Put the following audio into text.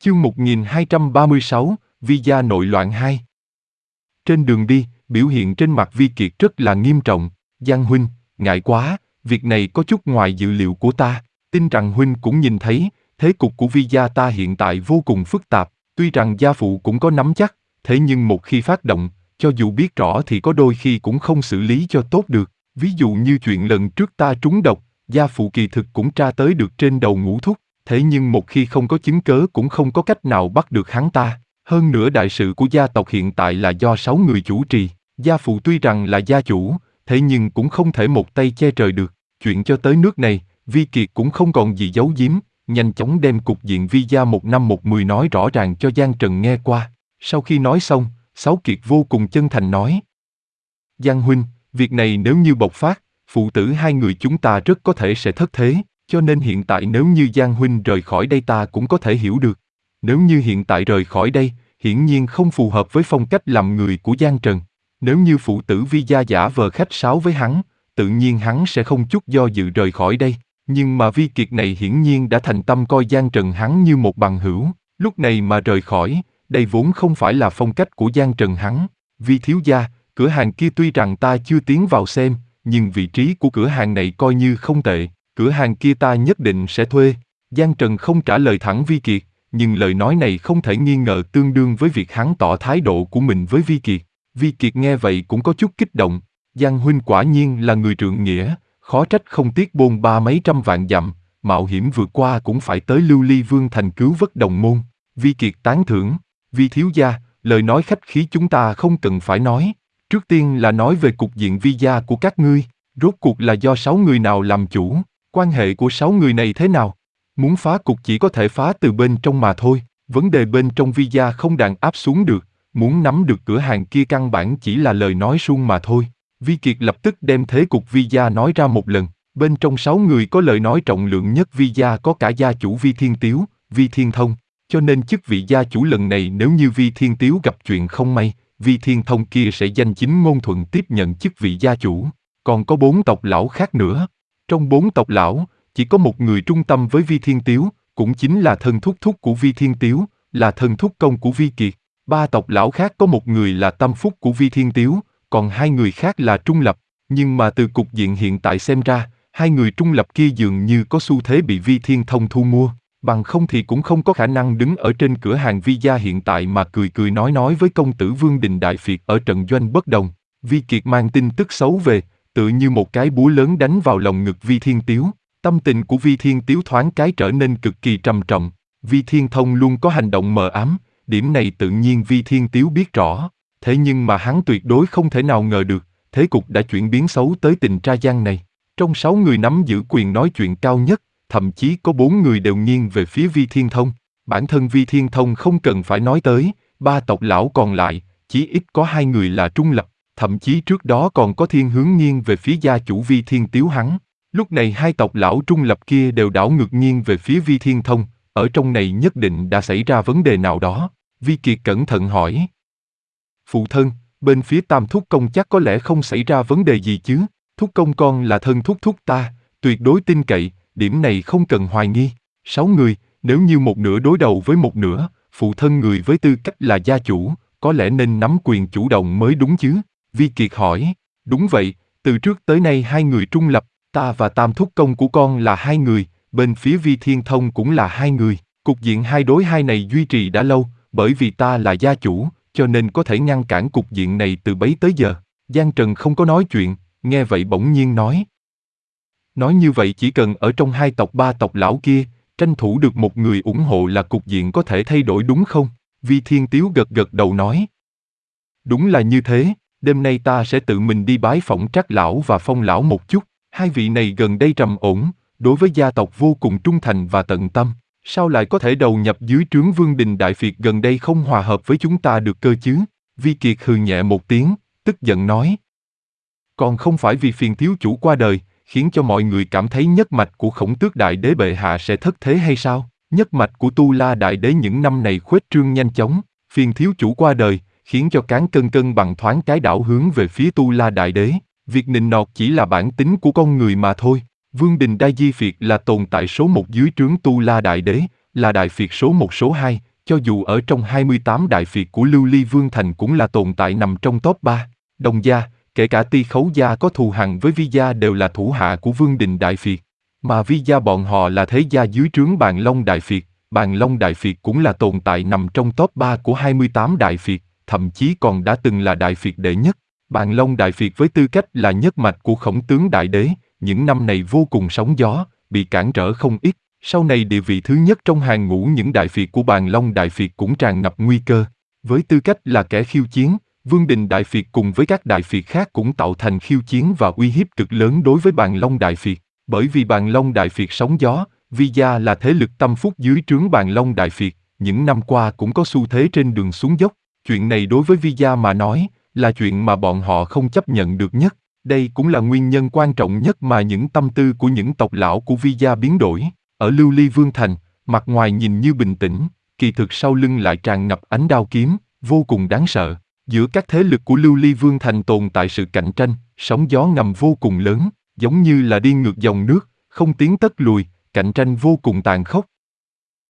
Chương 1236, Vi gia nội loạn 2. Trên đường đi, biểu hiện trên mặt Vi Kiệt rất là nghiêm trọng. Giang huynh, ngại quá, việc này có chút ngoài dự liệu của ta. Tin rằng huynh cũng nhìn thấy, thế cục của Vi gia ta hiện tại vô cùng phức tạp. Tuy rằng gia phụ cũng có nắm chắc, thế nhưng một khi phát động, cho dù biết rõ thì có đôi khi cũng không xử lý cho tốt được. Ví dụ như chuyện lần trước ta trúng độc, gia phụ kỳ thực cũng tra tới được trên đầu Ngũ Thúc. Thế nhưng một khi không có chứng cớ cũng không có cách nào bắt được hắn ta. Hơn nữa đại sự của gia tộc hiện tại là do 6 người chủ trì. Gia phụ tuy rằng là gia chủ, thế nhưng cũng không thể một tay che trời được. Chuyện cho tới nước này, Vi Kiệt cũng không còn gì giấu giếm, nhanh chóng đem cục diện Vi gia một năm một mười nói rõ ràng cho Giang Trần nghe qua. Sau khi nói xong, Sáu Kiệt vô cùng chân thành nói: Giang huynh, việc này nếu như bộc phát, phụ tử hai người chúng ta rất có thể sẽ thất thế, cho nên hiện tại nếu như Giang huynh rời khỏi đây ta cũng có thể hiểu được. Nếu như hiện tại rời khỏi đây, hiển nhiên không phù hợp với phong cách làm người của Giang Trần. Nếu như phụ tử Vi gia giả vờ khách sáo với hắn, tự nhiên hắn sẽ không chút do dự rời khỏi đây. Nhưng mà Vi Kiệt này hiển nhiên đã thành tâm coi Giang Trần hắn như một bằng hữu, lúc này mà rời khỏi, đây vốn không phải là phong cách của Giang Trần hắn. Vi thiếu gia, cửa hàng kia tuy rằng ta chưa tiến vào xem, nhưng vị trí của cửa hàng này coi như không tệ, cửa hàng kia ta nhất định sẽ thuê. Giang Trần không trả lời thẳng Vi Kiệt, nhưng lời nói này không thể nghi ngờ tương đương với việc hắn tỏ thái độ của mình với Vi Kiệt. Vi Kiệt nghe vậy cũng có chút kích động, Giang huynh quả nhiên là người trượng nghĩa, khó trách không tiếc bôn ba mấy trăm vạn dặm, mạo hiểm vượt qua cũng phải tới Lưu Ly Vương thành cứu vớt đồng môn. Vi Kiệt tán thưởng, Vi thiếu gia, lời nói khách khí chúng ta không cần phải nói. Trước tiên là nói về cục diện Vi gia của các ngươi, rốt cuộc là do 6 người nào làm chủ, quan hệ của 6 người này thế nào? Muốn phá cục chỉ có thể phá từ bên trong mà thôi, vấn đề bên trong Vi gia không đàn áp xuống được, muốn nắm được cửa hàng kia căn bản chỉ là lời nói suông mà thôi. Vi Kiệt lập tức đem thế cục Vi gia nói ra một lần, bên trong 6 người có lời nói trọng lượng nhất Vi gia có cả gia chủ Vi Thiên Tiếu, Vi Thiên Thông, cho nên chức vị gia chủ lần này nếu như Vi Thiên Tiếu gặp chuyện không may, Vi Thiên Thông kia sẽ danh chính ngôn thuận tiếp nhận chức vị gia chủ. Còn có 4 tộc lão khác nữa. Trong 4 tộc lão, chỉ có một người trung tâm với Vi Thiên Tiếu, cũng chính là thân thúc thúc của Vi Thiên Tiếu, là thân thúc công của Vi Kiệt. 3 tộc lão khác có một người là tâm phúc của Vi Thiên Tiếu, còn 2 người khác là trung lập. Nhưng mà từ cục diện hiện tại xem ra, 2 người trung lập kia dường như có xu thế bị Vi Thiên Thông thu mua. Bằng không thì cũng không có khả năng đứng ở trên cửa hàng Vi gia hiện tại mà cười cười nói với công tử Vương Đình Đại Phiệt ở trận doanh bất đồng. Vi Kiệt mang tin tức xấu về, tựa như một cái búa lớn đánh vào lồng ngực Vi Thiên Tiếu. Tâm tình của Vi Thiên Tiếu thoáng cái trở nên cực kỳ trầm trọng. Vi Thiên Thông luôn có hành động mờ ám, điểm này tự nhiên Vi Thiên Tiếu biết rõ. Thế nhưng mà hắn tuyệt đối không thể nào ngờ được, thế cục đã chuyển biến xấu tới tình tra gian này. Trong 6 người nắm giữ quyền nói chuyện cao nhất, thậm chí có 4 người đều nghiêng về phía Vi Thiên Thông. Bản thân Vi Thiên Thông không cần phải nói tới, 3 tộc lão còn lại, chỉ ít có 2 người là trung lập, thậm chí trước đó còn có thiên hướng nghiêng về phía gia chủ Vi Thiên Tiếu hắn. Lúc này 2 tộc lão trung lập kia đều đảo ngược nghiêng về phía Vi Thiên Thông, ở trong này nhất định đã xảy ra vấn đề nào đó. Vi Kiệt cẩn thận hỏi: Phụ thân, bên phía Tam thúc công chắc có lẽ không xảy ra vấn đề gì chứ? Thúc công con là thân thúc thúc ta, tuyệt đối tin cậy, điểm này không cần hoài nghi. 6 người, nếu như một nửa đối đầu với một nửa, phụ thân người với tư cách là gia chủ, có lẽ nên nắm quyền chủ động mới đúng chứ? Vi Kiệt hỏi. Đúng vậy, từ trước tới nay 2 người trung lập, ta và Tam thúc công của con là 2 người, bên phía Vi Thiên Thông cũng là 2 người. Cục diện 2 đối 2 này duy trì đã lâu, bởi vì ta là gia chủ, cho nên có thể ngăn cản cục diện này từ bấy tới giờ. Giang Trần không có nói chuyện, nghe vậy bỗng nhiên nói: Nói như vậy chỉ cần ở trong 2 tộc 3 tộc lão kia, tranh thủ được một người ủng hộ là cục diện có thể thay đổi đúng không? Vi Thiên Tiếu gật gật đầu nói: Đúng là như thế, đêm nay ta sẽ tự mình đi bái phỏng Trác lão và Phong lão một chút. 2 vị này gần đây trầm ổn, đối với gia tộc vô cùng trung thành và tận tâm. Sao lại có thể đầu nhập dưới trướng Vương Đình Đại Phiệt gần đây không hòa hợp với chúng ta được cơ chứ? Vi Kiệt hừ nhẹ một tiếng, tức giận nói: Còn không phải vì phiền thiếu chủ qua đời, khiến cho mọi người cảm thấy nhất mạch của Khổng Tước Đại Đế bệ hạ sẽ thất thế hay sao? Nhất mạch của Tu La Đại Đế những năm này khuếch trương nhanh chóng, phiền thiếu chủ qua đời, khiến cho cán cân cân bằng thoáng cái đảo hướng về phía Tu La Đại Đế. Việc nịnh nọt chỉ là bản tính của con người mà thôi. Vương Đình Đại Di Phiệt là tồn tại số 1 dưới trướng Tu La Đại Đế, là đại phiệt số 1 số 2, cho dù ở trong 28 đại phiệt của Lưu Ly Vương Thành cũng là tồn tại nằm trong top 3. Đồng gia, kể cả Ti Khấu gia có thù hằn với Vi gia đều là thủ hạ của Vương Đình Đại Phiệt. Mà Vi gia bọn họ là thế gia dưới trướng Bàn Long Đại Phiệt. Bàn Long Đại Phiệt cũng là tồn tại nằm trong top 3 của 28 đại phiệt, thậm chí còn đã từng là đại phiệt đệ nhất. Bàn Long Đại Phiệt với tư cách là nhất mạch của Khổng tướng Đại Đế, những năm này vô cùng sóng gió, bị cản trở không ít. Sau này địa vị thứ nhất trong hàng ngũ những đại phiệt của Bàn Long Đại Phiệt cũng tràn ngập nguy cơ. Với tư cách là kẻ khiêu chiến, Vương Đình Đại Phiệt cùng với các đại phiệt khác cũng tạo thành khiêu chiến và uy hiếp cực lớn đối với Bàn Long Đại Phiệt. Bởi vì Bàn Long Đại Phiệt sóng gió, Vi gia là thế lực tâm phúc dưới trướng Bàn Long Đại Phiệt, những năm qua cũng có xu thế trên đường xuống dốc. Chuyện này đối với Vi gia mà nói, là chuyện mà bọn họ không chấp nhận được nhất. Đây cũng là nguyên nhân quan trọng nhất mà những tâm tư của những tộc lão của Vi gia biến đổi. Ở Lưu Ly Vương Thành, mặt ngoài nhìn như bình tĩnh, kỳ thực sau lưng lại tràn ngập ánh đao kiếm, vô cùng đáng sợ. Giữa các thế lực của Lưu Ly Vương Thành tồn tại sự cạnh tranh, sóng gió ngầm vô cùng lớn, giống như là đi ngược dòng nước, không tiến tất lùi, cạnh tranh vô cùng tàn khốc.